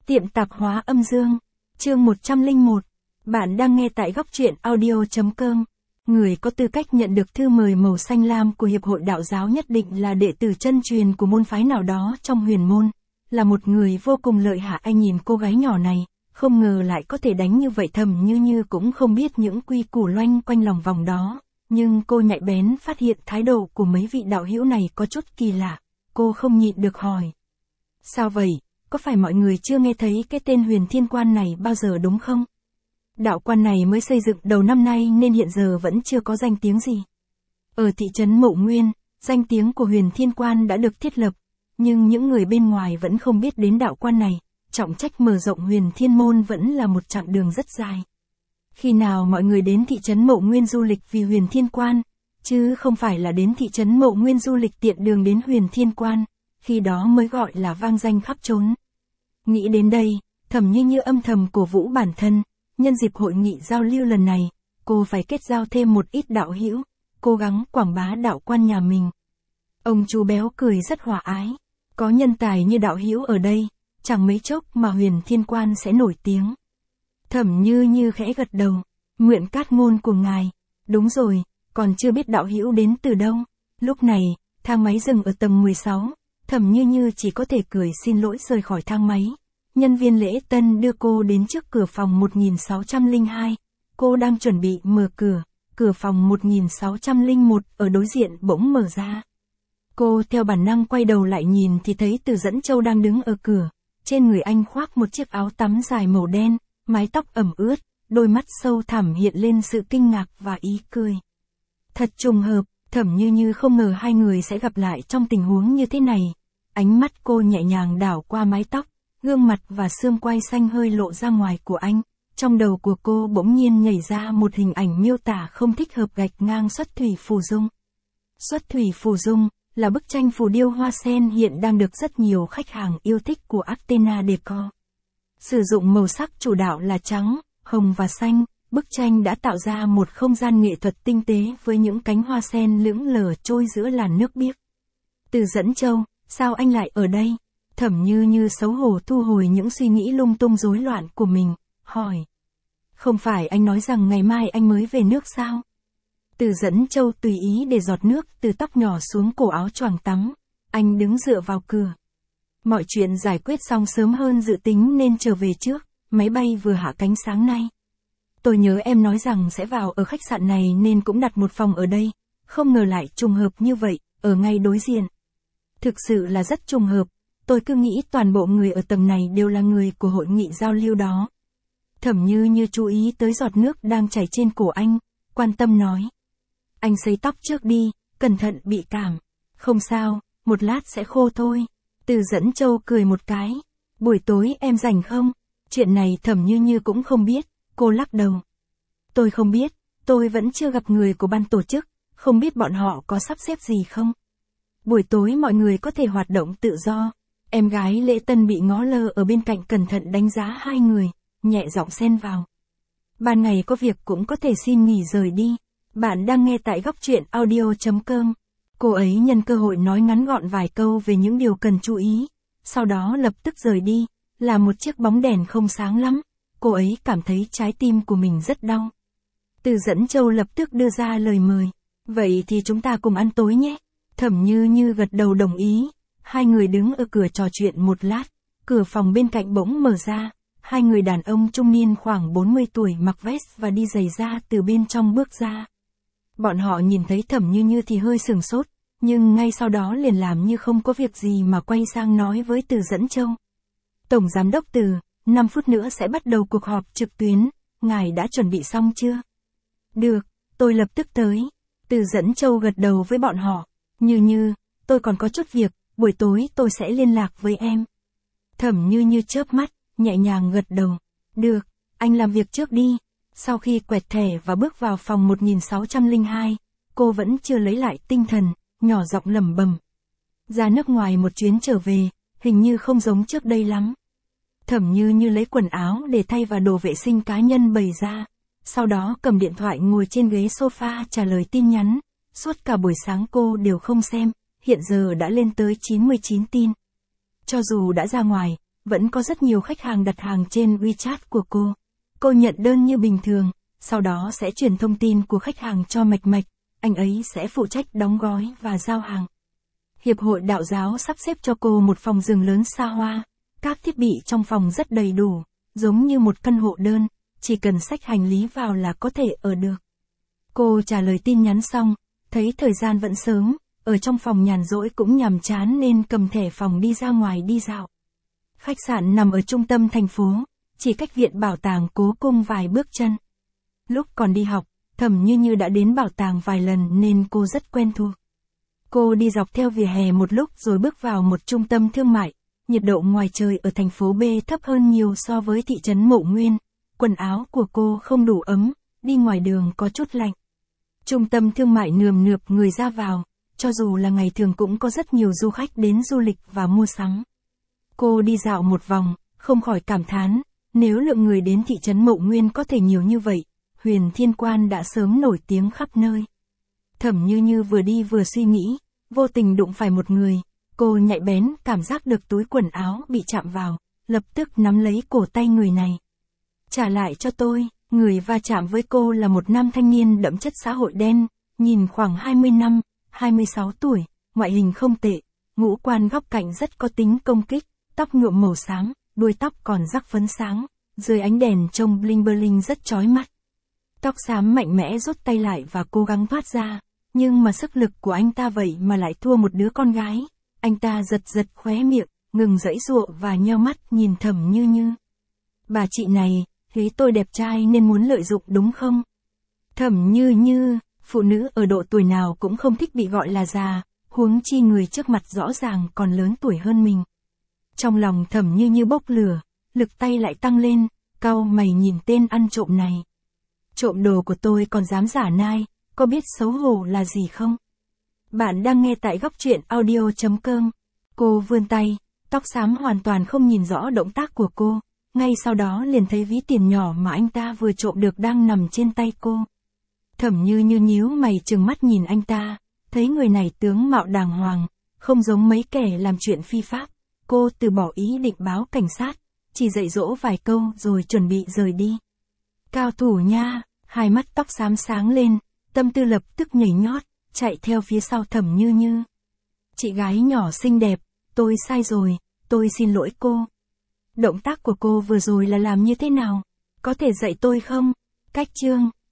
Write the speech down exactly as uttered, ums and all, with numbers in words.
Tiệm tạp hóa âm dương, chương một trăm lẻ một. Bạn đang nghe tại góc truyện audio chấm com. Người có tư cách nhận được thư mời màu xanh lam của Hiệp hội Đạo giáo nhất định là đệ tử chân truyền của môn phái nào đó trong huyền môn, là một người vô cùng lợi hại. Anh nhìn cô gái nhỏ này, không ngờ lại có thể đánh như vậy. Thầm Như Như cũng không biết những quy củ loanh quanh lòng vòng đó, nhưng cô nhạy bén phát hiện thái độ của mấy vị đạo hữu này có chút kỳ lạ. Cô không nhịn được hỏi: sao vậy? Có phải mọi người chưa nghe thấy cái tên Huyền Thiên Quan này bao giờ đúng không? Đạo quan này mới xây dựng đầu năm nay nên hiện giờ vẫn chưa có danh tiếng gì. Ở thị trấn Mộ Nguyên, danh tiếng của Huyền Thiên Quan đã được thiết lập, nhưng những người bên ngoài vẫn không biết đến đạo quan này. Trọng trách mở rộng Huyền Thiên Môn vẫn là một chặng đường rất dài. Khi nào mọi người đến thị trấn Mộ Nguyên du lịch vì Huyền Thiên Quan, chứ không phải là đến thị trấn Mộ Nguyên du lịch tiện đường đến Huyền Thiên Quan, khi đó mới gọi là vang danh khắp trốn. Nghĩ đến đây, Thẩm Như Như âm thầm cổ vũ bản thân, nhân dịp hội nghị giao lưu lần này, cô phải kết giao thêm một ít đạo hữu, cố gắng quảng bá đạo quan nhà mình. Ông chú béo cười rất hòa ái, có nhân tài như đạo hữu ở đây, chẳng mấy chốc mà Huyền Thiên Quan sẽ nổi tiếng. Thẩm Như Như khẽ gật đầu, nguyện cát ngôn của ngài. Đúng rồi, còn chưa biết đạo hữu đến từ đâu. Lúc này, thang máy dừng ở tầng mười sáu. Thẩm Như Như chỉ có thể cười xin lỗi rời khỏi thang máy. Nhân viên lễ tân đưa cô đến trước cửa phòng một nghìn sáu trăm lẻ hai. Cô đang chuẩn bị mở cửa, cửa phòng một nghìn sáu trăm lẻ một ở đối diện bỗng mở ra. Cô theo bản năng quay đầu lại nhìn thì thấy Từ Dẫn Châu đang đứng ở cửa. Trên người anh khoác một chiếc áo tắm dài màu đen, mái tóc ẩm ướt, đôi mắt sâu thẳm hiện lên sự kinh ngạc và ý cười. Thật trùng hợp, Thẩm Như Như không ngờ hai người sẽ gặp lại trong tình huống như thế này. Ánh mắt cô nhẹ nhàng đảo qua mái tóc, gương mặt và xương quai xanh hơi lộ ra ngoài của anh. Trong đầu của cô bỗng nhiên nhảy ra một hình ảnh miêu tả không thích hợp: gạch ngang Xuất Thủy Phù Dung. Xuất Thủy Phù Dung là bức tranh phù điêu hoa sen hiện đang được rất nhiều khách hàng yêu thích của Athena Decor. Sử dụng màu sắc chủ đạo là trắng, hồng và xanh, bức tranh đã tạo ra một không gian nghệ thuật tinh tế với những cánh hoa sen lững lờ trôi giữa làn nước biếc. Từ Dẫn Châu, sao anh lại ở đây? Thẩm Như Như xấu hổ thu hồi những suy nghĩ lung tung rối loạn của mình, hỏi. Không phải anh nói rằng ngày mai anh mới về nước sao? Từ Dẫn Châu tùy ý để giọt nước từ tóc nhỏ xuống cổ áo choàng tắm. Anh đứng dựa vào cửa. Mọi chuyện giải quyết xong sớm hơn dự tính nên trở về trước, máy bay vừa hạ cánh sáng nay. Tôi nhớ em nói rằng sẽ vào ở khách sạn này nên cũng đặt một phòng ở đây, không ngờ lại trùng hợp như vậy, ở ngay đối diện. Thực sự là rất trùng hợp, tôi cứ nghĩ toàn bộ người ở tầng này đều là người của hội nghị giao lưu đó. Thẩm Như Như chú ý tới giọt nước đang chảy trên cổ anh, quan tâm nói. Anh sấy tóc trước đi, cẩn thận bị cảm. Không sao, một lát sẽ khô thôi. Từ Dẫn Châu cười một cái. Buổi tối em rảnh không? Chuyện này Thẩm Như Như cũng không biết, cô lắc đầu. Tôi không biết, tôi vẫn chưa gặp người của ban tổ chức, không biết bọn họ có sắp xếp gì không. Buổi tối mọi người có thể hoạt động tự do. Em gái lễ tân bị ngó lơ ở bên cạnh cẩn thận đánh giá hai người, nhẹ giọng xen vào. Ban ngày có việc cũng có thể xin nghỉ rời đi. Bạn đang nghe tại góc truyện audio chấm com. Cô ấy nhân cơ hội nói ngắn gọn vài câu về những điều cần chú ý, sau đó lập tức rời đi, là một chiếc bóng đèn không sáng lắm. Cô ấy cảm thấy trái tim của mình rất đau. Từ Dẫn Châu lập tức đưa ra lời mời. Vậy thì chúng ta cùng ăn tối nhé. Thẩm Như Như gật đầu đồng ý. Hai người đứng ở cửa trò chuyện một lát. Cửa phòng bên cạnh bỗng mở ra. Hai người đàn ông trung niên khoảng bốn mươi tuổi mặc vest và đi giày da từ bên trong bước ra. Bọn họ nhìn thấy Thẩm Như Như thì hơi sửng sốt, nhưng ngay sau đó liền làm như không có việc gì mà quay sang nói với Từ Dẫn Châu. Tổng Giám đốc Từ, năm phút nữa sẽ bắt đầu cuộc họp trực tuyến, ngài đã chuẩn bị xong chưa? Được, tôi lập tức tới. Từ Dẫn Châu gật đầu với bọn họ. Như Như, tôi còn có chút việc, buổi tối tôi sẽ liên lạc với em. Thẩm Như Như chớp mắt, nhẹ nhàng gật đầu. Được, anh làm việc trước đi. Sau khi quẹt thẻ và bước vào phòng một nghìn sáu trăm lẻ hai, cô vẫn chưa lấy lại tinh thần, nhỏ giọng lẩm bẩm. Ra nước ngoài một chuyến trở về, hình như không giống trước đây lắm. Thẩm Như Như lấy quần áo để thay và đồ vệ sinh cá nhân bày ra, sau đó cầm điện thoại ngồi trên ghế sofa trả lời tin nhắn. Suốt cả buổi sáng cô đều không xem, hiện giờ đã lên tới chín mươi chín tin. Cho dù đã ra ngoài, vẫn có rất nhiều khách hàng đặt hàng trên WeChat của cô. Cô nhận đơn như bình thường, sau đó sẽ truyền thông tin của khách hàng cho Mạch Mạch, anh ấy sẽ phụ trách đóng gói và giao hàng. Hiệp hội đạo giáo sắp xếp cho cô một phòng giường lớn xa hoa, các thiết bị trong phòng rất đầy đủ, giống như một căn hộ đơn, chỉ cần xách hành lý vào là có thể ở được. Cô trả lời tin nhắn xong, thấy thời gian vẫn sớm, ở trong phòng nhàn rỗi cũng nhàm chán nên cầm thẻ phòng đi ra ngoài đi dạo. Khách sạn nằm ở trung tâm thành phố, chỉ cách viện bảo tàng Cố Cung vài bước chân. Lúc còn đi học, Thẩm Như Như đã đến bảo tàng vài lần nên cô rất quen thuộc. Cô đi dọc theo vỉa hè một lúc rồi bước vào một trung tâm thương mại. Nhiệt độ ngoài trời ở thành phố B thấp hơn nhiều so với thị trấn Mộ Nguyên. Quần áo của cô không đủ ấm, đi ngoài đường có chút lạnh. Trung tâm thương mại nườm nượp người ra vào, cho dù là ngày thường cũng có rất nhiều du khách đến du lịch và mua sắm. Cô đi dạo một vòng, không khỏi cảm thán, nếu lượng người đến thị trấn Mộ Nguyên có thể nhiều như vậy, Huyền Thiên Quan đã sớm nổi tiếng khắp nơi. Thẩm Như Như vừa đi vừa suy nghĩ, vô tình đụng phải một người, cô nhạy bén cảm giác được túi quần áo bị chạm vào, lập tức nắm lấy cổ tay người này. Trả lại cho tôi, người va chạm với cô là một nam thanh niên đậm chất xã hội đen, nhìn khoảng hai mươi năm, hai mươi sáu tuổi, ngoại hình không tệ, ngũ quan góc cạnh rất có tính công kích, tóc nhuộm màu xám, đuôi tóc còn rắc phấn sáng, dưới ánh đèn trông bling bling rất chói mắt. Tóc xám mạnh mẽ rút tay lại và cố gắng thoát ra, nhưng mà sức lực của anh ta vậy mà lại thua một đứa con gái. Anh ta giật giật khóe miệng, ngừng giãy giụa và nheo mắt nhìn Thẩm Như Như. Bà chị này, thấy tôi đẹp trai nên muốn lợi dụng đúng không? Thẩm Như Như, phụ nữ ở độ tuổi nào cũng không thích bị gọi là già, huống chi người trước mặt rõ ràng còn lớn tuổi hơn mình. Trong lòng Thẩm Như Như bốc lửa, lực tay lại tăng lên, cau mày nhìn tên ăn trộm này. Trộm đồ của tôi còn dám giả nai, có biết xấu hổ là gì không? Bạn đang nghe tại góc truyện audio chấm com. Cô vươn tay, tóc xám hoàn toàn không nhìn rõ động tác của cô, ngay sau đó liền thấy ví tiền nhỏ mà anh ta vừa trộm được đang nằm trên tay cô. Thẩm Như Như nhíu mày trừng mắt nhìn anh ta, thấy người này tướng mạo đàng hoàng, không giống mấy kẻ làm chuyện phi pháp. Cô từ bỏ ý định báo cảnh sát, chỉ dạy dỗ vài câu rồi chuẩn bị rời đi. Cao thủ nha, hai mắt tóc xám sáng lên, tâm tư lập tức nhảy nhót, chạy theo phía sau Thẩm Như Như. Chị gái nhỏ xinh đẹp, tôi sai rồi, tôi xin lỗi cô. Động tác của cô vừa rồi là làm như thế nào? Có thể dạy tôi không? Cách chương